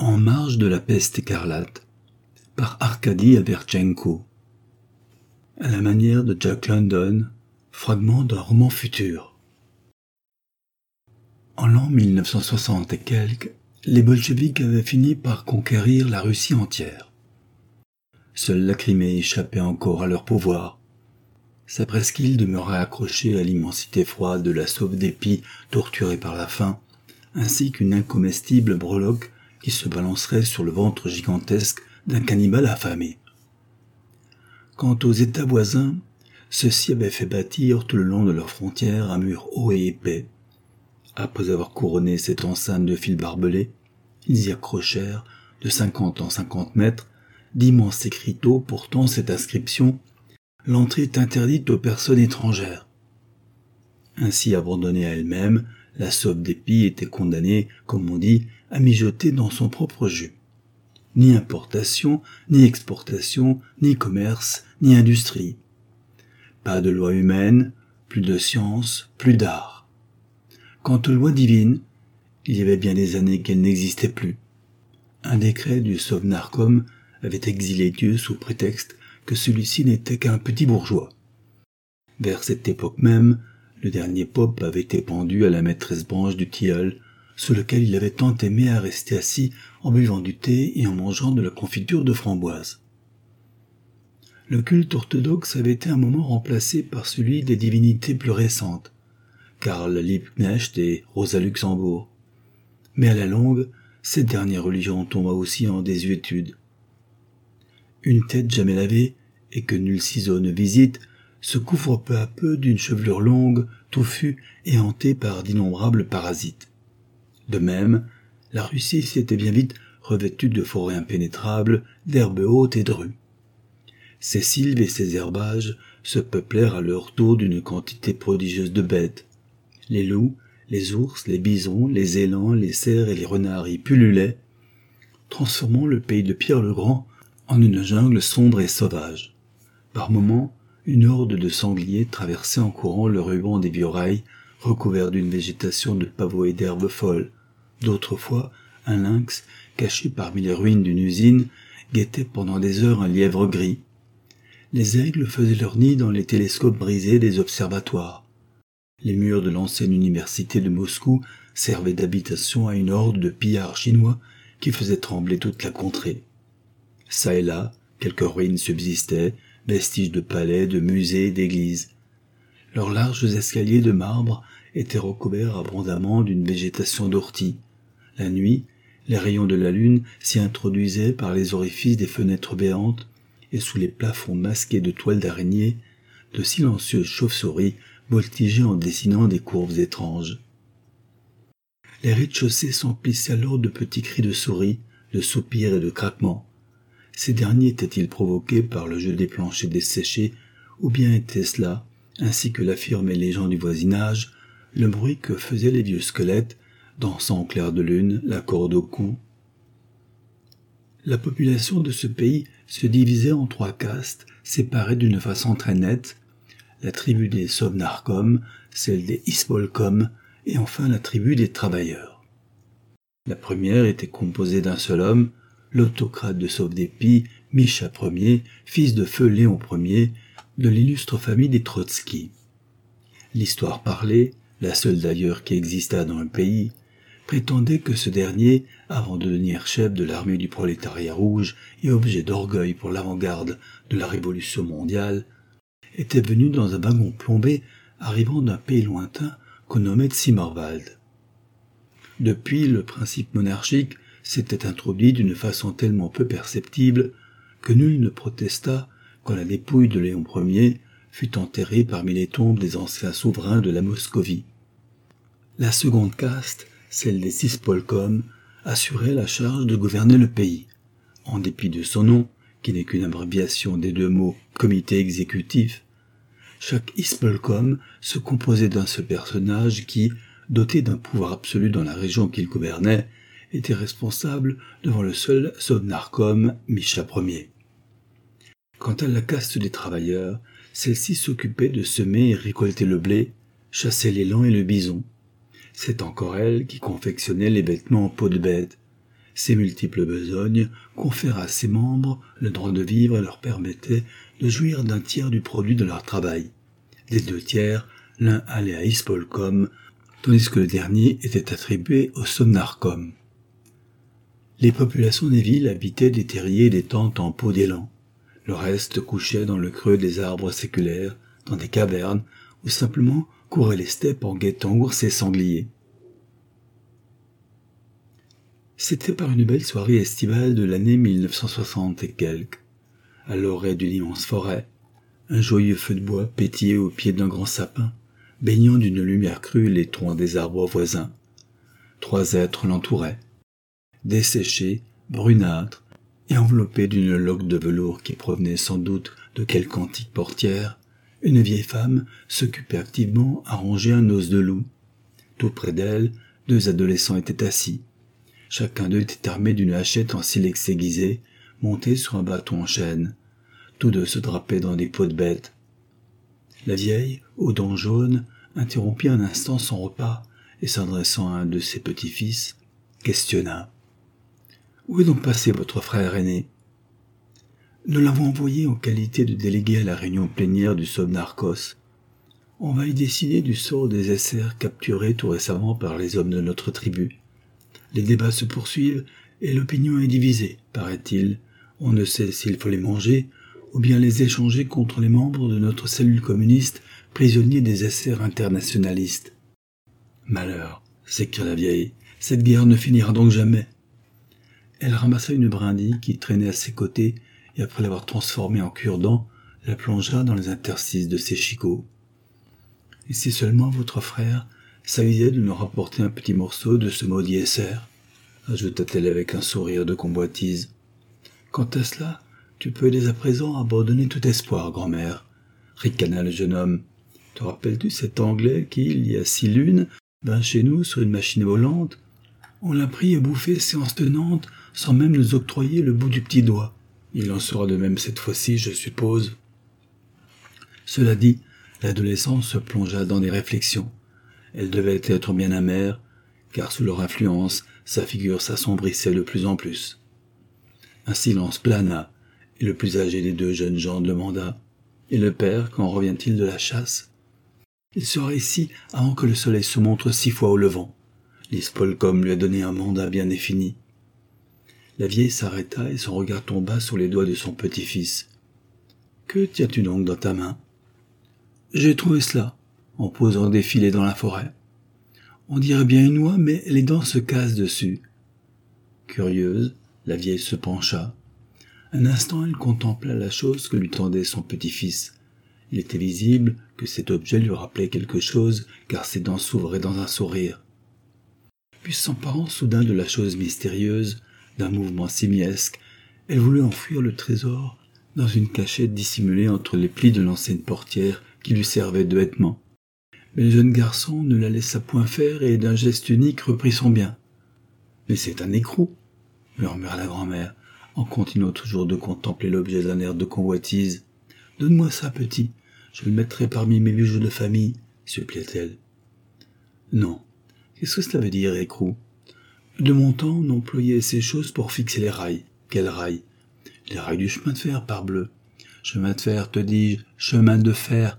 En marge de la peste écarlate, par Arkady Averchenko. À la manière de Jack London, fragment d'un roman futur. En l'an 1960 et quelques, les bolcheviks avaient fini par conquérir la Russie entière. Seule la Crimée échappait encore à leur pouvoir. Sa presqu'île demeurait accrochée à l'immensité froide de la Sovdépie torturée par la faim, ainsi qu'une incomestible breloque qui se balancerait sur le ventre gigantesque d'un cannibale affamé. Quant aux États voisins, ceux-ci avaient fait bâtir tout le long de leurs frontières un mur haut et épais. Après avoir couronné cette enceinte de fils barbelés, ils y accrochèrent, de 50 en 50 mètres, d'immenses écriteaux portant cette inscription « L'entrée est interdite aux personnes étrangères ». Ainsi abandonnée à elle-même, la Sovdépie était condamnée, comme on dit, à mijoter dans son propre jus. Ni importation, ni exportation, ni commerce, ni industrie. Pas de loi humaine, plus de science, plus d'art. Quant aux lois divines, il y avait bien des années qu'elles n'existaient plus. Un décret du Sovnarkom avait exilé Dieu sous prétexte que celui-ci n'était qu'un petit bourgeois. Vers cette époque même, le dernier pope avait été pendu à la maîtresse branche du tilleul, sous lequel il avait tant aimé à rester assis en buvant du thé et en mangeant de la confiture de framboise. Le culte orthodoxe avait été un moment remplacé par celui des divinités plus récentes, Karl Liebknecht et Rosa Luxembourg. Mais à la longue, cette dernière religion tomba aussi en désuétude. Une tête jamais lavée, et que nul ciseau ne visite, se couvre peu à peu d'une chevelure longue, touffue et hantée par d'innombrables parasites. De même, la Russie s'était bien vite revêtue de forêts impénétrables, d'herbes hautes et de rues. Ces sylves et ces herbages se peuplèrent à leur tour d'une quantité prodigieuse de bêtes. Les loups, les ours, les bisons, les élans, les cerfs et les renards y pullulaient, transformant le pays de Pierre le Grand en une jungle sombre et sauvage. Par moments, une horde de sangliers traversait en courant le ruban des vieux rails, recouvert d'une végétation de pavots et d'herbes folles. D'autres fois, un lynx, caché parmi les ruines d'une usine, guettait pendant des heures un lièvre gris. Les aigles faisaient leur nid dans les télescopes brisés des observatoires. Les murs de l'ancienne université de Moscou servaient d'habitation à une horde de pillards chinois qui faisaient trembler toute la contrée. Ça et là, quelques ruines subsistaient, vestiges de palais, de musées, d'églises. Leurs larges escaliers de marbre étaient recouverts abondamment d'une végétation d'orties. La nuit, les rayons de la lune s'y introduisaient par les orifices des fenêtres béantes, et sous les plafonds masqués de toiles d'araignée, de silencieuses chauves-souris voltigeaient en dessinant des courbes étranges. Les rez-de-chaussée s'emplissaient alors de petits cris de souris, de soupirs et de craquements. Ces derniers étaient-ils provoqués par le jeu des planchers desséchés, ou bien était-ce là, ainsi que l'affirmaient les gens du voisinage, le bruit que faisaient les vieux squelettes, dansant au clair de lune, la corde au cou? La population de ce pays se divisait en 3 castes, séparées d'une façon très nette, la tribu des Sovnarkom, celle des Ispolkom, et enfin la tribu des travailleurs. La première était composée d'un seul homme, l'autocrate de Sovdépie, Misha Ier, fils de feu Léon Ier, de l'illustre famille des Trotsky. L'histoire parlée, la seule d'ailleurs qui existât dans le pays, prétendait que ce dernier, avant de devenir chef de l'armée du prolétariat rouge et objet d'orgueil pour l'avant-garde de la révolution mondiale, était venu dans un wagon plombé arrivant d'un pays lointain qu'on nommait Zimmerwald. Depuis, le principe monarchique s'était introduit d'une façon tellement peu perceptible que nul ne protesta quand la dépouille de Léon Ier fut enterrée parmi les tombes des anciens souverains de la Moscovie. La seconde caste, celle des Ispolkom, assurait la charge de gouverner le pays. En dépit de son nom, qui n'est qu'une abréviation des 2 mots « comité exécutif », chaque Ispolkom se composait d'un seul personnage qui, doté d'un pouvoir absolu dans la région qu'il gouvernait, était responsable devant le seul Sovnarkom, Misha Ier. Quant à la caste des travailleurs, celle-ci s'occupait de semer et récolter le blé, chasser l'élan et le bison. C'est encore elle qui confectionnait les vêtements en peau de bête. Ces multiples besognes confèrent à ses membres le droit de vivre et leur permettaient de jouir d'un tiers du produit de leur travail. Les 2 tiers, l'un allait à Ispolcom, tandis que le dernier était attribué au Somnarcom. Les populations des villes habitaient des terriers et des tentes en peau d'élan. Le reste couchait dans le creux des arbres séculaires, dans des cavernes, ou simplement courait les steppes en guettant ours et sangliers. C'était par une belle soirée estivale de l'année 1960 et quelques. À l'orée d'une immense forêt, un joyeux feu de bois pétillait au pied d'un grand sapin, baignant d'une lumière crue les troncs des arbres voisins. 3 êtres l'entouraient, desséchés, brunâtres, et enveloppés d'une loque de velours qui provenait sans doute de quelque antique portière. Une vieille femme s'occupait activement à ronger un os de loup. Tout près d'elle, 2 adolescents étaient assis. Chacun d'eux était armé d'une hachette en silex aiguisé, montée sur un bâton en chêne. Tous 2 se drapaient dans des peaux de bêtes. La vieille, aux dents jaunes, interrompit un instant son repas et s'adressant à un de ses petits-fils, questionna. « Où est donc passé votre frère aîné ?»« Nous l'avons envoyé en qualité de délégué à la réunion plénière du Somnarcos. On va y décider du sort des essairs capturés tout récemment par les hommes de notre tribu. Les débats se poursuivent et l'opinion est divisée, paraît-il. On ne sait s'il faut les manger ou bien les échanger contre les membres de notre cellule communiste prisonniers des essairs internationalistes. »« Malheur, s'écria la vieille, cette guerre ne finira donc jamais. » Elle ramassa une brindille qui traînait à ses côtés et après l'avoir transformée en cure-dent, la plongea dans les interstices de ses chicots. « Et si seulement votre frère s'avisait de nous rapporter un petit morceau de ce maudit SR, ajouta-t-elle avec un sourire de convoitise. Quant à cela, tu peux dès à présent abandonner tout espoir, grand-mère, ricana le jeune homme. Te rappelles-tu cet Anglais qui, il y a 6 lunes, vint chez nous sur une machine volante? On l'a pris et bouffé séance tenante sans même nous octroyer le bout du petit doigt. Il en sera de même cette fois-ci, je suppose. Cela dit, l'adolescent se plongea dans des réflexions. Elle devait être bien amère, car sous leur influence, sa figure s'assombrissait de plus en plus. Un silence plana, et le plus âgé des 2 jeunes gens demanda « Et le père, quand revient-il de la chasse ?»« Il sera ici avant que le soleil se montre 6 fois au levant. L'Ispolcom lui a donné un mandat bien défini. » La vieille s'arrêta et son regard tomba sur les doigts de son petit-fils. « Que tiens-tu donc dans ta main ?»« J'ai trouvé cela, en posant des filets dans la forêt. On dirait bien une noix, mais les dents se cassent dessus. » Curieuse, la vieille se pencha. Un instant, elle contempla la chose que lui tendait son petit-fils. Il était visible que cet objet lui rappelait quelque chose, car ses dents s'ouvraient dans un sourire. Puis s'emparant soudain de la chose mystérieuse, d'un mouvement simiesque, elle voulut enfouir le trésor dans une cachette dissimulée entre les plis de l'ancienne portière qui lui servait de vêtement. Mais le jeune garçon ne la laissa point faire et d'un geste unique reprit son bien. « Mais c'est un écrou !» murmura la grand-mère, en continuant toujours de contempler l'objet d'un air de convoitise. « Donne-moi ça, petit, je le mettrai parmi mes bijoux de famille, » supplia-t-elle. « Non, qu'est-ce que cela veut dire, écrou ? De mon temps, on employait ces choses pour fixer les rails. Quels rails ? Les rails du chemin de fer, parbleu. Chemin de fer, te dis-je, chemin de fer,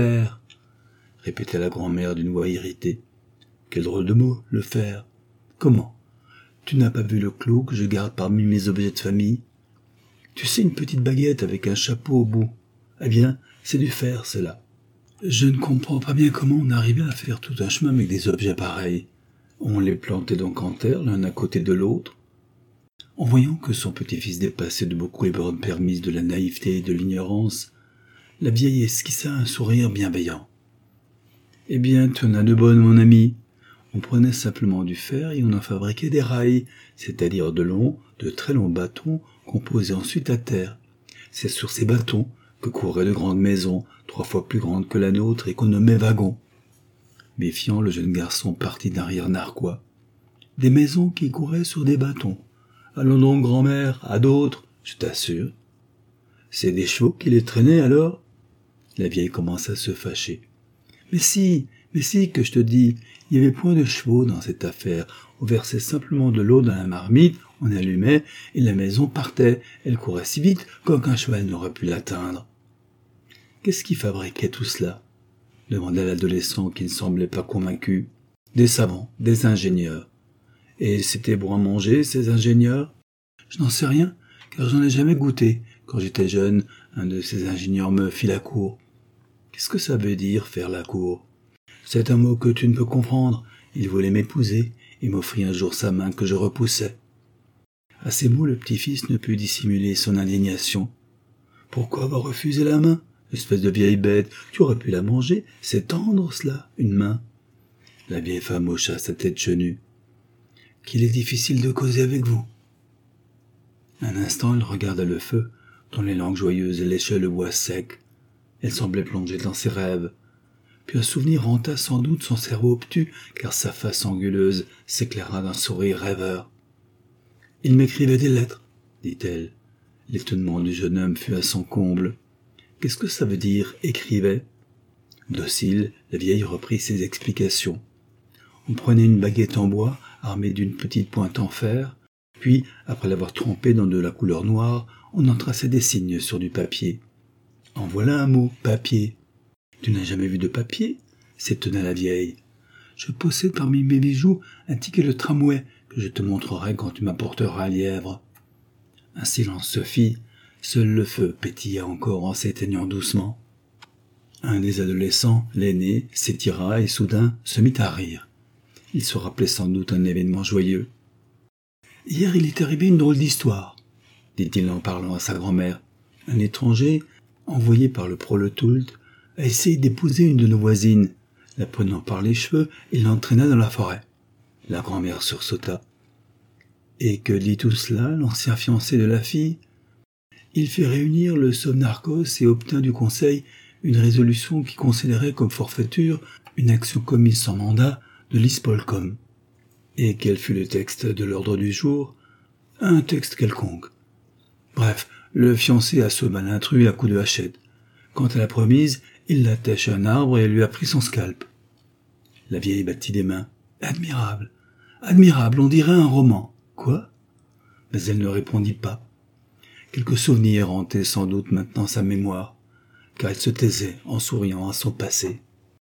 répétait la grand-mère d'une voix irritée. Quel drôle de mot, le fer. Comment ? Tu n'as pas vu le clou que je garde parmi mes objets de famille ? Tu sais, une petite baguette avec un chapeau au bout. Eh bien, c'est du fer, cela. Je ne comprends pas bien comment on arrivait à faire tout un chemin avec des objets pareils. On les plantait donc en terre, l'un à côté de l'autre. En voyant que son petit-fils dépassait de beaucoup les bornes permises de la naïveté et de l'ignorance, la vieille esquissa un sourire bienveillant. « Eh bien, tu en as de bonnes, mon ami. On prenait simplement du fer et on en fabriquait des rails, c'est-à-dire de très longs bâtons qu'on posait ensuite à terre. C'est sur ces bâtons que couraient de grandes maisons, 3 fois plus grandes que la nôtre et qu'on nommait wagons. » Méfiant, le jeune garçon partit d'un rire narquois. « Des maisons qui couraient sur des bâtons. Allons donc, grand-mère, à d'autres, je t'assure. »« C'est des chevaux qui les traînaient, alors ?» La vieille commença à se fâcher. « Mais si, que je te dis, il n'y avait point de chevaux dans cette affaire. On versait simplement de l'eau dans la marmite, On allumait et la maison partait. Elle courait si vite qu'aucun cheval n'aurait pu l'atteindre. « Qu'est-ce qui fabriquait tout cela ?» demanda l'adolescent qui ne semblait pas convaincu. « Des savants, des ingénieurs. » « Et c'était bon à manger, ces ingénieurs ?»« Je n'en sais rien, car j'en ai jamais goûté. Quand j'étais jeune, un de ces ingénieurs me fit la cour. »« Qu'est-ce que ça veut dire, faire la cour ?»« C'est un mot que tu ne peux comprendre. Il voulait m'épouser et m'offrit un jour sa main que je repoussais. » À ces mots, le petit-fils ne put dissimuler son indignation. « Pourquoi avoir refusé la main ? Espèce de vieille bête, tu aurais pu la manger, c'est tendre cela, une main. » La vieille femme hocha sa tête chenue. « Qu'il est difficile de causer avec vous. » Un instant, elle regarda le feu, dont les langues joyeuses léchaient le bois sec. Elle semblait plongée dans ses rêves. Puis un souvenir hanta sans doute son cerveau obtus, car sa face anguleuse s'éclaira d'un sourire rêveur. « Il m'écrivait des lettres, » dit-elle. L'étonnement du jeune homme fut à son comble. « Qu'est-ce que ça veut dire, écrivait ?» Docile, la vieille reprit ses explications. On prenait une baguette en bois, armée d'une petite pointe en fer, puis, après l'avoir trempée dans de la couleur noire, on en traçait des signes sur du papier. « En voilà un mot, papier. »« Tu n'as jamais vu de papier ?» s'étonna la vieille. « Je possède parmi mes bijoux un ticket de tramway que je te montrerai quand tu m'apporteras un lièvre. » Un silence se fit, seul le feu pétilla encore en s'éteignant doucement. Un des adolescents, l'aîné, s'étira et soudain se mit à rire. Il se rappelait sans doute un événement joyeux. « Hier, il est arrivé une drôle d'histoire, » dit-il en parlant à sa grand-mère. « Un étranger, envoyé par le prolétaire, a essayé d'épouser une de nos voisines. La prenant par les cheveux, il l'entraîna dans la forêt. » La grand-mère sursauta. « Et que dit tout cela, l'ancien fiancé de la fille ? Il fit réunir le Sovnarkos et obtint du conseil une résolution qui considérait comme forfaiture une action commise sans mandat de l'Ispolcom. Et quel fut le texte de l'ordre du jour ? Un texte quelconque. Bref, le fiancé assomma l'intrus à coups de hachette. Quant à la promise, il l'attacha à un arbre et lui a pris son scalp. » La vieille battit des mains. « Admirable, admirable, on dirait un roman. »« Quoi ?» Mais elle ne répondit pas. Quelques souvenirs hantaient sans doute maintenant sa mémoire, car elle se taisait en souriant à son passé.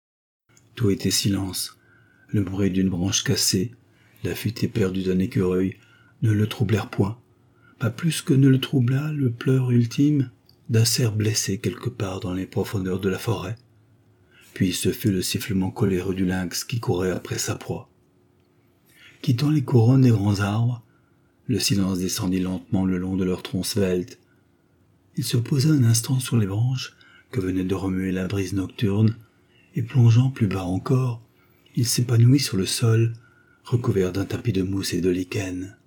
Tout était silence. Le bruit d'une branche cassée, la fuite éperdue d'un écureuil ne le troublèrent point, pas plus que ne le troubla le pleur ultime d'un cerf blessé quelque part dans les profondeurs de la forêt. Puis ce fut le sifflement coléreux du lynx qui courait après sa proie. Quittant les couronnes des grands arbres, le silence descendit lentement le long de leurs troncs sveltes. Il se posa un instant sur les branches que venait de remuer la brise nocturne, et plongeant plus bas encore, il s'épanouit sur le sol, recouvert d'un tapis de mousse et de lichen.